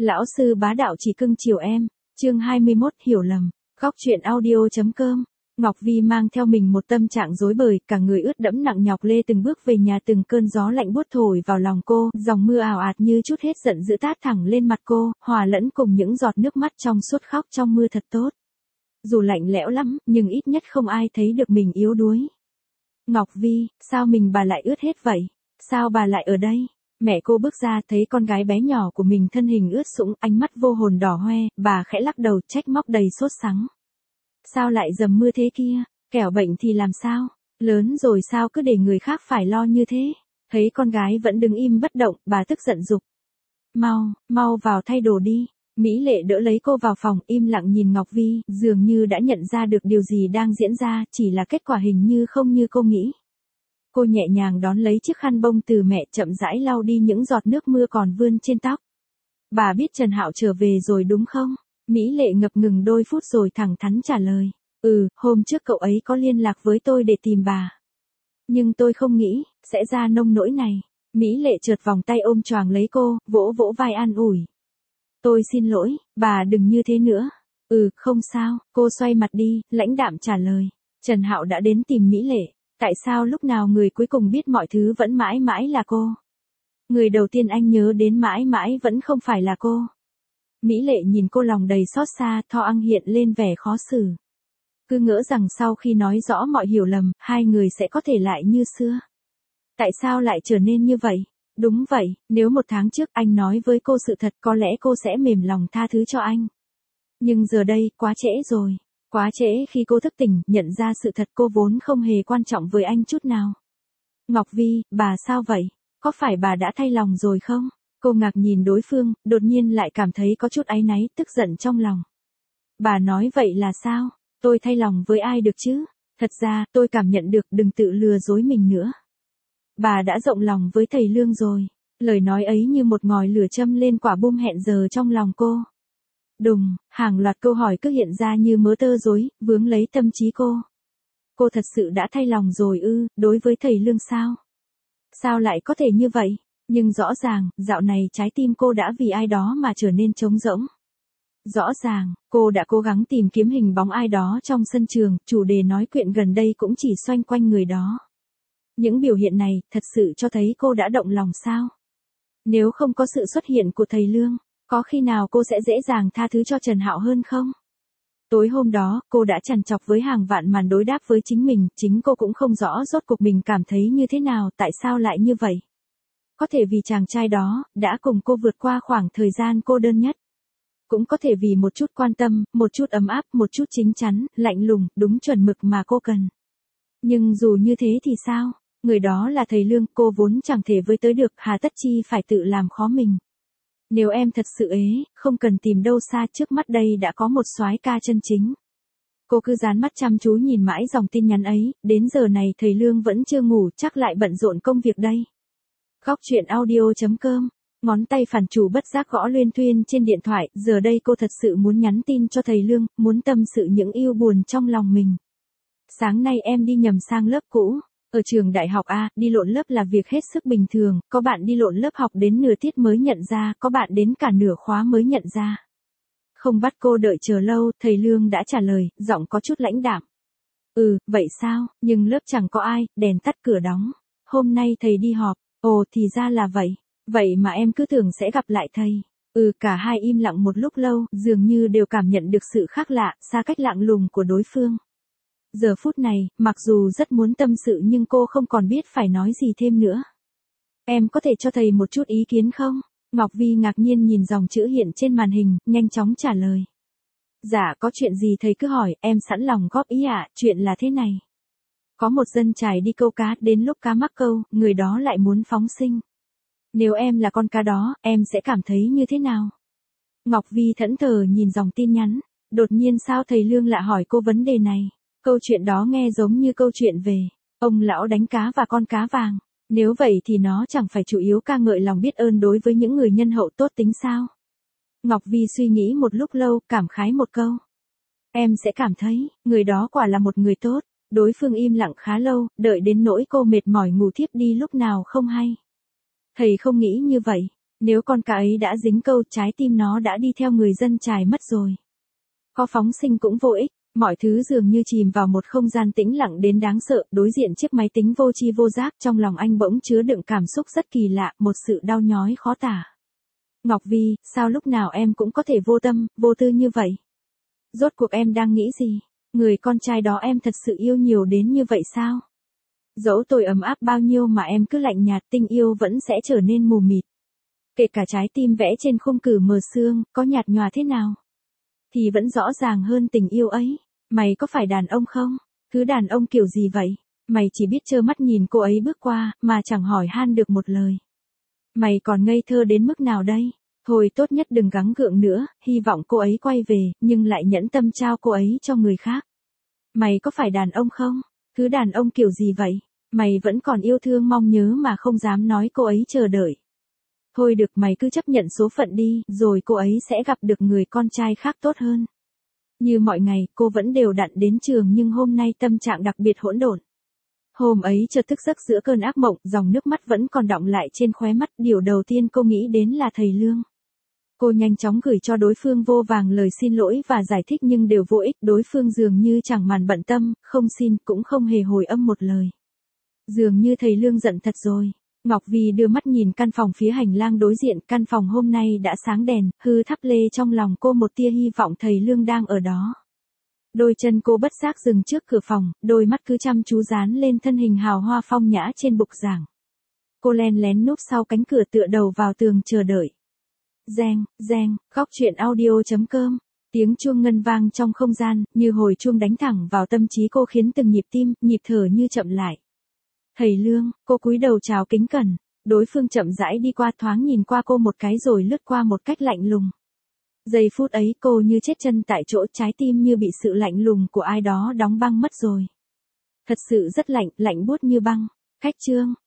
Lão sư bá đạo chỉ cưng chiều em. Chương 21 hiểu lầm. Góc truyện audio.com. Ngọc Vi mang theo mình một tâm trạng rối bời, cả người ướt đẫm nặng nhọc lê từng bước về nhà, từng cơn gió lạnh buốt thổi vào lòng cô, dòng mưa ào ạt như chút hết giận dữ tát thẳng lên mặt cô, hòa lẫn cùng những giọt nước mắt trong suốt khóc trong mưa thật tốt. Dù lạnh lẽo lắm, nhưng ít nhất không ai thấy được mình yếu đuối. Ngọc Vi, sao mình bà lại ướt hết vậy? Sao bà lại ở đây? Mẹ cô bước ra thấy con gái bé nhỏ của mình thân hình ướt sũng, ánh mắt vô hồn đỏ hoe, bà khẽ lắc đầu trách móc đầy sốt sắng. Sao lại dầm mưa thế kia? Kẻo bệnh thì làm sao? Lớn rồi sao cứ để người khác phải lo như thế? Thấy con gái vẫn đứng im bất động, bà tức giận giục. Mau vào thay đồ đi. Mỹ Lệ đỡ lấy cô vào phòng, im lặng nhìn Ngọc Vi, dường như đã nhận ra được điều gì đang diễn ra, chỉ là kết quả hình như không như cô nghĩ. Cô nhẹ nhàng đón lấy chiếc khăn bông từ mẹ, chậm rãi lau đi những giọt nước mưa còn vươn trên tóc. Bà biết Trần Hạo trở về rồi đúng không? Mỹ Lệ ngập ngừng đôi phút rồi thẳng thắn trả lời. Hôm trước cậu ấy có liên lạc với tôi để tìm bà. Nhưng tôi không nghĩ sẽ ra nông nỗi này. Mỹ Lệ chợt vòng tay ôm choàng lấy cô, vỗ vỗ vai an ủi. Tôi xin lỗi, bà đừng như thế nữa. Không sao, cô xoay mặt đi, lãnh đạm trả lời. Trần Hạo đã đến tìm Mỹ Lệ. Tại sao lúc nào người cuối cùng biết mọi thứ vẫn mãi mãi là cô? Người đầu tiên anh nhớ đến mãi mãi vẫn không phải là cô. Mỹ Lệ nhìn cô lòng đầy xót xa, tho ăng hiện lên vẻ khó xử. Cứ ngỡ rằng sau khi nói rõ mọi hiểu lầm, hai người sẽ có thể lại như xưa. Tại sao lại trở nên như vậy? Đúng vậy, nếu 1 tháng trước anh nói với cô sự thật, có lẽ cô sẽ mềm lòng tha thứ cho anh. Nhưng giờ đây, quá trễ rồi. Quá trễ khi cô thức tỉnh, nhận ra sự thật cô vốn không hề quan trọng với anh chút nào. Ngọc Vi, bà sao vậy? Có phải bà đã thay lòng rồi không? Cô ngạc nhìn đối phương, đột nhiên lại cảm thấy có chút áy náy, tức giận trong lòng. Bà nói vậy là sao? Tôi thay lòng với ai được chứ? Thật ra, tôi cảm nhận được, đừng tự lừa dối mình nữa. Bà đã rộng lòng với thầy Lương rồi. Lời nói ấy như một ngòi lửa châm lên quả bom hẹn giờ trong lòng cô. Đùng, hàng loạt câu hỏi cứ hiện ra như mớ tơ rối, vướng lấy tâm trí cô. Cô thật sự đã thay lòng rồi đối với thầy Lương sao? Sao lại có thể như vậy? Nhưng rõ ràng, dạo này trái tim cô đã vì ai đó mà trở nên trống rỗng. Rõ ràng, cô đã cố gắng tìm kiếm hình bóng ai đó trong sân trường, chủ đề nói chuyện gần đây cũng chỉ xoay quanh người đó. Những biểu hiện này, thật sự cho thấy cô đã động lòng sao? Nếu không có sự xuất hiện của thầy Lương, có khi nào cô sẽ dễ dàng tha thứ cho Trần Hạo hơn không? Tối hôm đó, cô đã trằn trọc với hàng vạn màn đối đáp với chính mình, chính cô cũng không rõ rốt cuộc mình cảm thấy như thế nào, tại sao lại như vậy. Có thể vì chàng trai đó, đã cùng cô vượt qua khoảng thời gian cô đơn nhất. Cũng có thể vì một chút quan tâm, một chút ấm áp, một chút chín chắn, lạnh lùng, đúng chuẩn mực mà cô cần. Nhưng dù như thế thì sao? Người đó là thầy Lương, cô vốn chẳng thể với tới được, hà tất chi phải tự làm khó mình. Nếu em thật sự không cần tìm đâu xa, trước mắt đây đã có một soái ca chân chính. Cô cứ dán mắt chăm chú nhìn mãi dòng tin nhắn ấy, đến giờ này thầy Lương vẫn chưa ngủ, chắc lại bận rộn công việc đây. Góc truyện audio.com. Ngón tay phản chủ bất giác gõ luyên thuyên trên điện thoại, giờ đây cô thật sự muốn nhắn tin cho thầy Lương, muốn tâm sự những ưu buồn trong lòng mình. Sáng nay em đi nhầm sang lớp cũ. Ở trường đại học A, đi lộn lớp là việc hết sức bình thường, có bạn đi lộn lớp học đến nửa tiết mới nhận ra, có bạn đến cả nửa khóa mới nhận ra. Không bắt cô đợi chờ lâu, thầy Lương đã trả lời, giọng có chút lãnh đạm. Vậy sao, nhưng lớp chẳng có ai, đèn tắt cửa đóng. Hôm nay thầy đi họp, ồ thì ra là vậy. Vậy mà em cứ tưởng sẽ gặp lại thầy. Cả hai im lặng một lúc lâu, dường như đều cảm nhận được sự khác lạ, xa cách lạ lùng của đối phương. Giờ phút này, mặc dù rất muốn tâm sự nhưng cô không còn biết phải nói gì thêm nữa. Em có thể cho thầy một chút ý kiến không? Ngọc Vi ngạc nhiên nhìn dòng chữ hiện trên màn hình, nhanh chóng trả lời. Dạ có chuyện gì thầy cứ hỏi, em sẵn lòng góp ý ạ, chuyện là thế này. Có một dân chài đi câu cá, đến lúc cá mắc câu, người đó lại muốn phóng sinh. Nếu em là con cá đó, em sẽ cảm thấy như thế nào? Ngọc Vi thẫn thờ nhìn dòng tin nhắn, đột nhiên sao thầy Lương lại hỏi cô vấn đề này? Câu chuyện đó nghe giống như câu chuyện về ông lão đánh cá và con cá vàng. Nếu vậy thì nó chẳng phải chủ yếu ca ngợi lòng biết ơn đối với những người nhân hậu tốt tính sao? Ngọc Vi suy nghĩ một lúc lâu, cảm khái một câu. Em sẽ cảm thấy, người đó quả là một người tốt. Đối phương im lặng khá lâu, đợi đến nỗi cô mệt mỏi ngủ thiếp đi lúc nào không hay. Thầy không nghĩ như vậy. Nếu con cá ấy đã dính câu, trái tim nó đã đi theo người dân chài mất rồi. Có phóng sinh cũng vô ích, mọi thứ dường như chìm vào một không gian tĩnh lặng đến đáng sợ, đối diện chiếc máy tính vô tri vô giác, trong lòng anh bỗng chứa đựng cảm xúc rất kỳ lạ, một sự đau nhói khó tả. Ngọc Vi, sao lúc nào em cũng có thể vô tâm, vô tư như vậy? Rốt cuộc em đang nghĩ gì? Người con trai đó em thật sự yêu nhiều đến như vậy sao? Dẫu tôi ấm áp bao nhiêu mà em cứ lạnh nhạt, tình yêu vẫn sẽ trở nên mù mịt. Kể cả trái tim vẽ trên khung cử mờ sương, có nhạt nhòa thế nào? Thì vẫn rõ ràng hơn tình yêu ấy. Mày có phải đàn ông không? Thứ đàn ông kiểu gì vậy? Mày chỉ biết trơ mắt nhìn cô ấy bước qua, mà chẳng hỏi han được một lời. Mày còn ngây thơ đến mức nào đây? Thôi tốt nhất đừng gắng gượng nữa, hy vọng cô ấy quay về, nhưng lại nhẫn tâm trao cô ấy cho người khác. Mày có phải đàn ông không? Thứ đàn ông kiểu gì vậy? Mày vẫn còn yêu thương mong nhớ mà không dám nói cô ấy chờ đợi. Thôi được, mày cứ chấp nhận số phận đi, rồi cô ấy sẽ gặp được người con trai khác tốt hơn. Như mọi ngày, cô vẫn đều đặn đến trường nhưng hôm nay tâm trạng đặc biệt hỗn độn. Hôm ấy chợt thức giấc giữa cơn ác mộng, dòng nước mắt vẫn còn đọng lại trên khóe mắt, điều đầu tiên cô nghĩ đến là thầy Lương. Cô nhanh chóng gửi cho đối phương vô vàng lời xin lỗi và giải thích nhưng đều vô ích, đối phương dường như chẳng màn bận tâm, không xin, cũng không hề hồi âm một lời. Dường như thầy Lương giận thật rồi. Ngọc Vi đưa mắt nhìn căn phòng phía hành lang đối diện, căn phòng hôm nay đã sáng đèn, hư thắp lê trong lòng cô một tia hy vọng thầy Lương đang ở đó. Đôi chân cô bất giác dừng trước cửa phòng, đôi mắt cứ chăm chú dán lên thân hình hào hoa phong nhã trên bục giảng. Cô len lén núp sau cánh cửa tựa đầu vào tường chờ đợi. Reng, reng, góc truyện audio.com. Tiếng chuông ngân vang trong không gian, như hồi chuông đánh thẳng vào tâm trí cô khiến từng nhịp tim, nhịp thở như chậm lại. Thầy Lương, cô cúi đầu chào kính cẩn, đối phương chậm rãi đi qua, thoáng nhìn qua cô một cái rồi lướt qua một cách lạnh lùng. Giây phút ấy cô như chết chân tại chỗ, trái tim như bị sự lạnh lùng của ai đó đóng băng mất rồi. Thật sự rất lạnh, lạnh buốt như băng. Khách trương,